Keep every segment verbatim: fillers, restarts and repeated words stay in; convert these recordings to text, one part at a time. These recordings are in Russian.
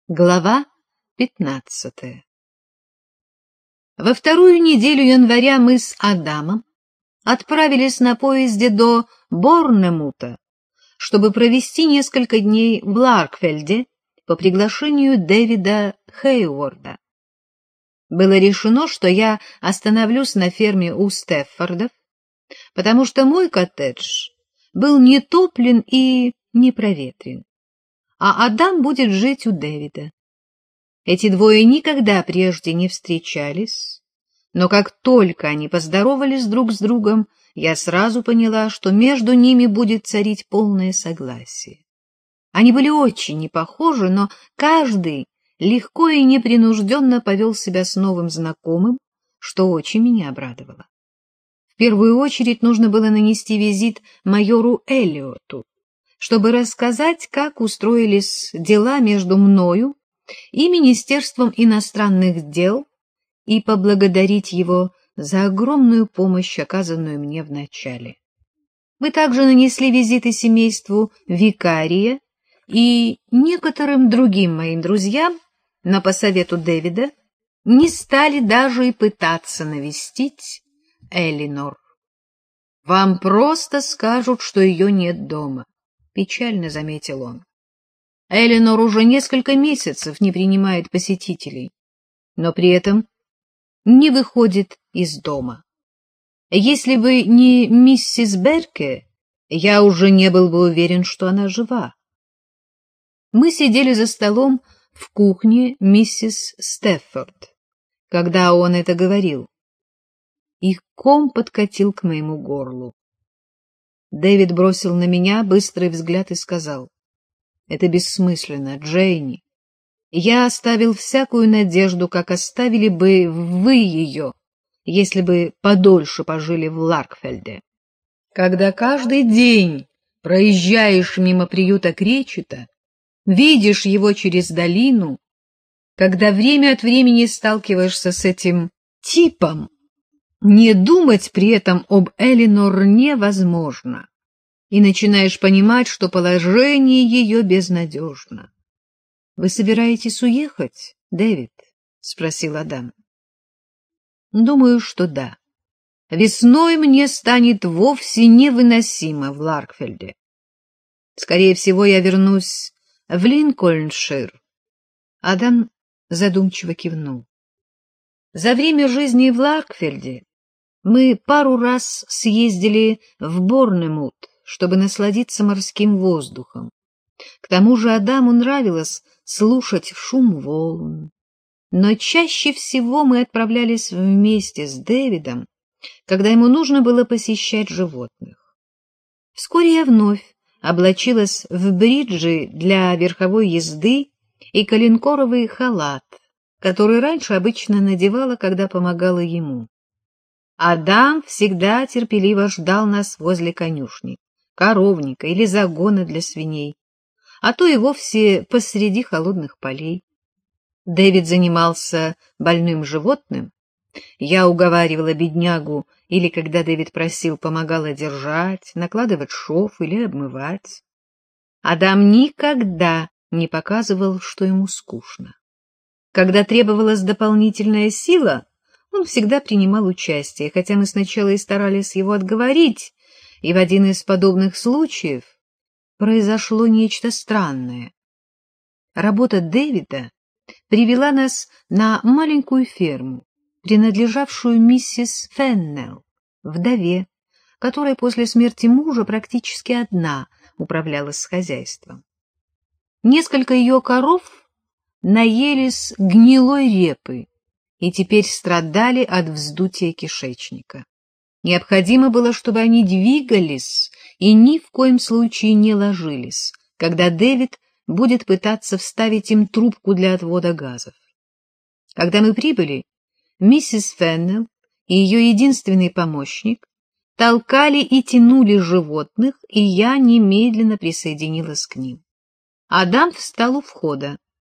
Глава пятнадцатая. Во вторую неделю января мы с Адамом отправились на поезде до Борнемута, чтобы провести несколько дней в Ларкфельде по приглашению Дэвида Хейворда. Было решено, что я остановлюсь на ферме у Стеффордов, потому что мой коттедж был не топлен и не проветрен, а Адам будет жить у Дэвида. Эти двое никогда прежде не встречались, но как только они поздоровались друг с другом, я сразу поняла, что между ними будет царить полное согласие. Они были очень не похожи, но каждый легко и непринужденно повел себя с новым знакомым, что очень меня обрадовало. В первую очередь нужно было нанести визит майору Эллиоту, чтобы рассказать, как устроились дела между мною и Министерством иностранных дел, и поблагодарить его за огромную помощь, оказанную мне в начале. Мы также нанесли визиты семейству викария и некоторым другим моим друзьям, но по совету Дэвида не стали даже и пытаться навестить Элинор. «Вам просто скажут, что ее нет дома», — печально заметил он. Элинор уже несколько месяцев не принимает посетителей, но при этом не выходит из дома. Если бы не миссис Берке, я уже не был бы уверен, что она жива. Мы сидели за столом в кухне миссис Стеффорд, когда он это говорил, и ком подкатил к моему горлу. Дэвид бросил на меня быстрый взгляд и сказал: «Это бессмысленно, Джейни. Я оставил всякую надежду, как оставили бы вы ее, если бы подольше пожили в Ларкфельде. Когда каждый день проезжаешь мимо приюта Кречета, видишь его через долину, когда время от времени сталкиваешься с этим типом, не думать при этом об Элинор невозможно, и начинаешь понимать, что положение ее безнадежно. — Вы собираетесь уехать, Дэвид? — спросил Адам. — Думаю, что да. Весной мне станет вовсе невыносимо в Ларкфельде. Скорее всего, я вернусь в Линкольншир. Адам задумчиво кивнул. За время жизни в Ларкфельде мы пару раз съездили в Борнемут, чтобы насладиться морским воздухом. К тому же Адаму нравилось слушать шум волн. Но чаще всего мы отправлялись вместе с Дэвидом, когда ему нужно было посещать животных. Вскоре я вновь облачилась в бриджи для верховой езды и коленкоровый халат, который раньше обычно надевала, когда помогала ему. Адам всегда терпеливо ждал нас возле конюшни, коровника или загона для свиней, а то и вовсе посреди холодных полей. Дэвид занимался больным животным. Я уговаривала беднягу, или, когда Дэвид просил, помогала держать, накладывать шов или обмывать. Адам никогда не показывал, что ему скучно. Когда требовалась дополнительная сила, он всегда принимал участие, хотя мы сначала и старались его отговорить, и в один из подобных случаев произошло нечто странное. Работа Дэвида привела нас на маленькую ферму, принадлежавшую миссис Феннелл, вдове, которая после смерти мужа практически одна управлялась хозяйством. Несколько ее коров наелись гнилой репы и теперь страдали от вздутия кишечника. Необходимо было, чтобы они двигались и ни в коем случае не ложились, когда Дэвид будет пытаться вставить им трубку для отвода газов. Когда мы прибыли, миссис Феннелл и ее единственный помощник толкали и тянули животных, и я немедленно присоединилась к ним. Адам встал у входа.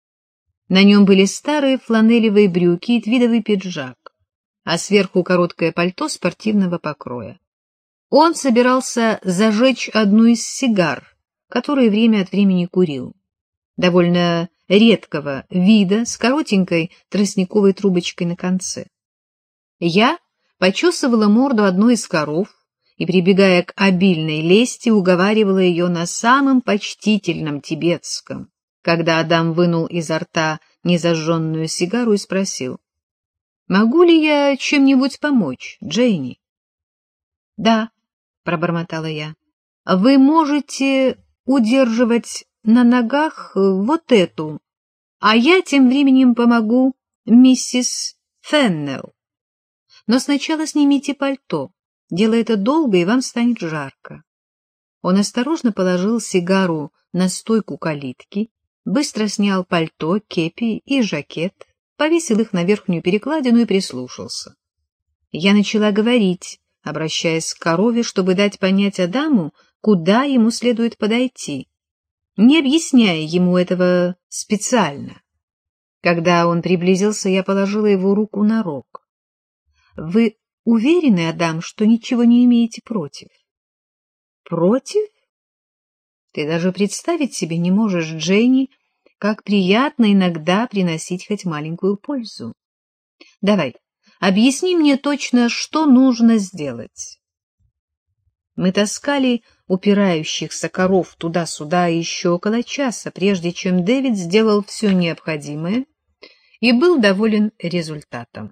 На нем были старые фланелевые брюки и твидовый пиджак, а сверху короткое пальто спортивного покроя. Он собирался зажечь одну из сигар, которые время от времени курил. Довольно редкого вида с коротенькой тростниковой трубочкой на конце. Я почесывала морду одной из коров и, прибегая к обильной лести, уговаривала ее на самом почтительном тибетском, когда Адам вынул изо рта незажженную сигару и спросил: «Могу ли я чем-нибудь помочь, Джейни?» «Да», — пробормотала я, — «вы можете удерживать на ногах вот эту, а я тем временем помогу миссис Феннелл. Но сначала снимите пальто, дело это долго, и вам станет жарко». Он осторожно положил сигару на стойку калитки, быстро снял пальто, кепи и жакет, повесил их на верхнюю перекладину и прислушался. Я начала говорить, обращаясь к корове, чтобы дать понять Адаму, куда ему следует подойти, не объясняя ему этого специально. Когда он приблизился, я положила его руку на рог. «Вы уверены, Адам, что ничего не имеете против?» «Против? Ты даже представить себе не можешь, Дженни, как приятно иногда приносить хоть маленькую пользу. Давай, объясни мне точно, что нужно сделать». Мы таскали упирающихся коров туда-сюда еще около часа, прежде чем Дэвид сделал все необходимое и был доволен результатом.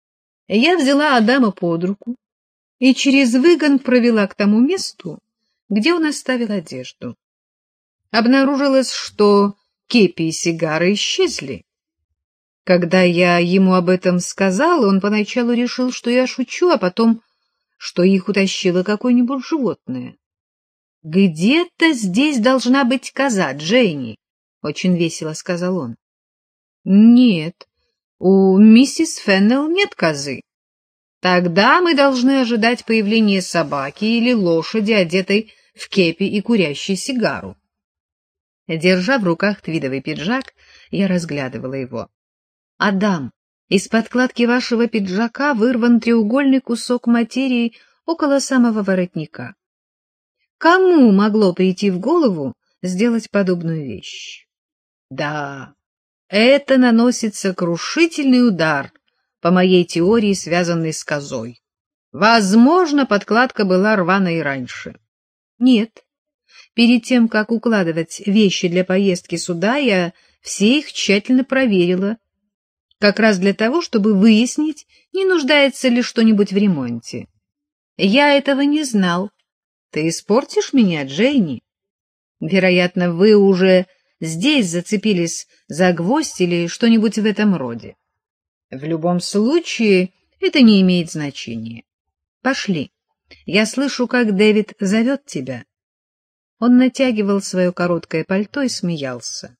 Я взяла Адама под руку и через выгон провела к тому месту, где он оставил одежду. Обнаружилось, что кепи и сигары исчезли. Когда я ему об этом сказала, он поначалу решил, что я шучу, а потом, что их утащило какое-нибудь животное. — Где-то здесь должна быть коза, Дженни, — очень весело сказал он. — Нет, у миссис Феннелл нет козы. Тогда мы должны ожидать появления собаки или лошади, одетой в кепи и курящей сигару. Держа в руках твидовый пиджак, я разглядывала его. — Адам, из подкладки вашего пиджака вырван треугольный кусок материи около самого воротника. Кому могло прийти в голову сделать подобную вещь? Да, это наносит сокрушительный удар по моей теории, связанной с козой. Возможно, подкладка была рвана и раньше. Нет, перед тем, как укладывать вещи для поездки сюда, я все их тщательно проверила, как раз для того, чтобы выяснить, не нуждается ли что-нибудь в ремонте. Я этого не знал. Ты испортишь меня, Джейни? Вероятно, вы уже здесь зацепились за гвоздь или что-нибудь в этом роде. В любом случае, это не имеет значения. Пошли. Я слышу, как Дэвид зовет тебя. Он натягивал свое короткое пальто и смеялся.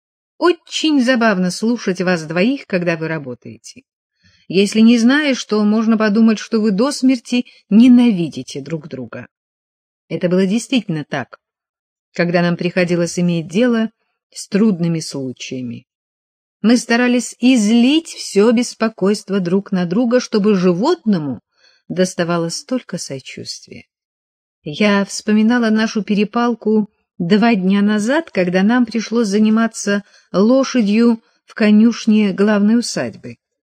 Очень забавно слушать вас двоих, когда вы работаете. Если не знаешь, то можно подумать, что вы до смерти ненавидите друг друга. Это было действительно так, когда нам приходилось иметь дело с трудными случаями. Мы старались излить все беспокойство друг на друга, чтобы животному доставалось столько сочувствия. Я вспоминала нашу перепалку два дня назад, когда нам пришлось заниматься лошадью в конюшне главной усадьбы.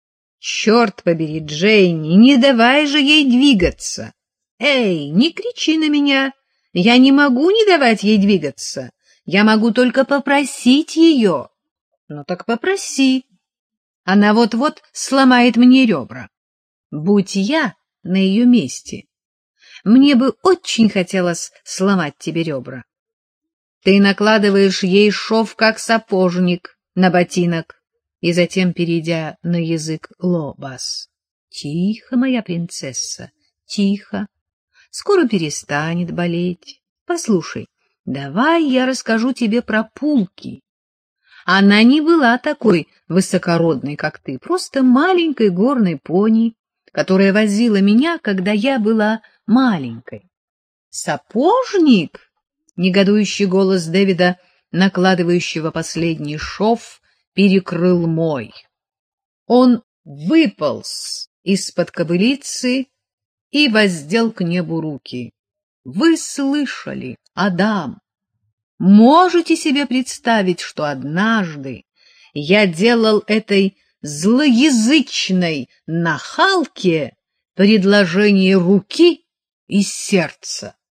Черт побери, Джейни, не давай же ей двигаться! Эй, не кричи на меня! Я не могу не давать ей двигаться. Я могу только попросить ее. Ну так попроси. Она вот-вот сломает мне ребра. Будь я на ее месте, мне бы очень хотелось сломать тебе ребра. Ты накладываешь ей шов, как сапожник, на ботинок, и затем, перейдя на язык лобас. Тихо, моя принцесса, тихо. Скоро перестанет болеть. Послушай, давай я расскажу тебе про Пулки. Она не была такой высокородной, как ты, просто маленькой горной пони, которая возила меня, когда я была маленькой. Сапожник? Негодующий голос Дэвида, накладывающего последний шов, перекрыл мой. Он выполз из-под кобылицы и воздел к небу руки. Вы слышали, Адам? Можете себе представить, что однажды я делал этой злоязычной нахалке предложение руки и сердца.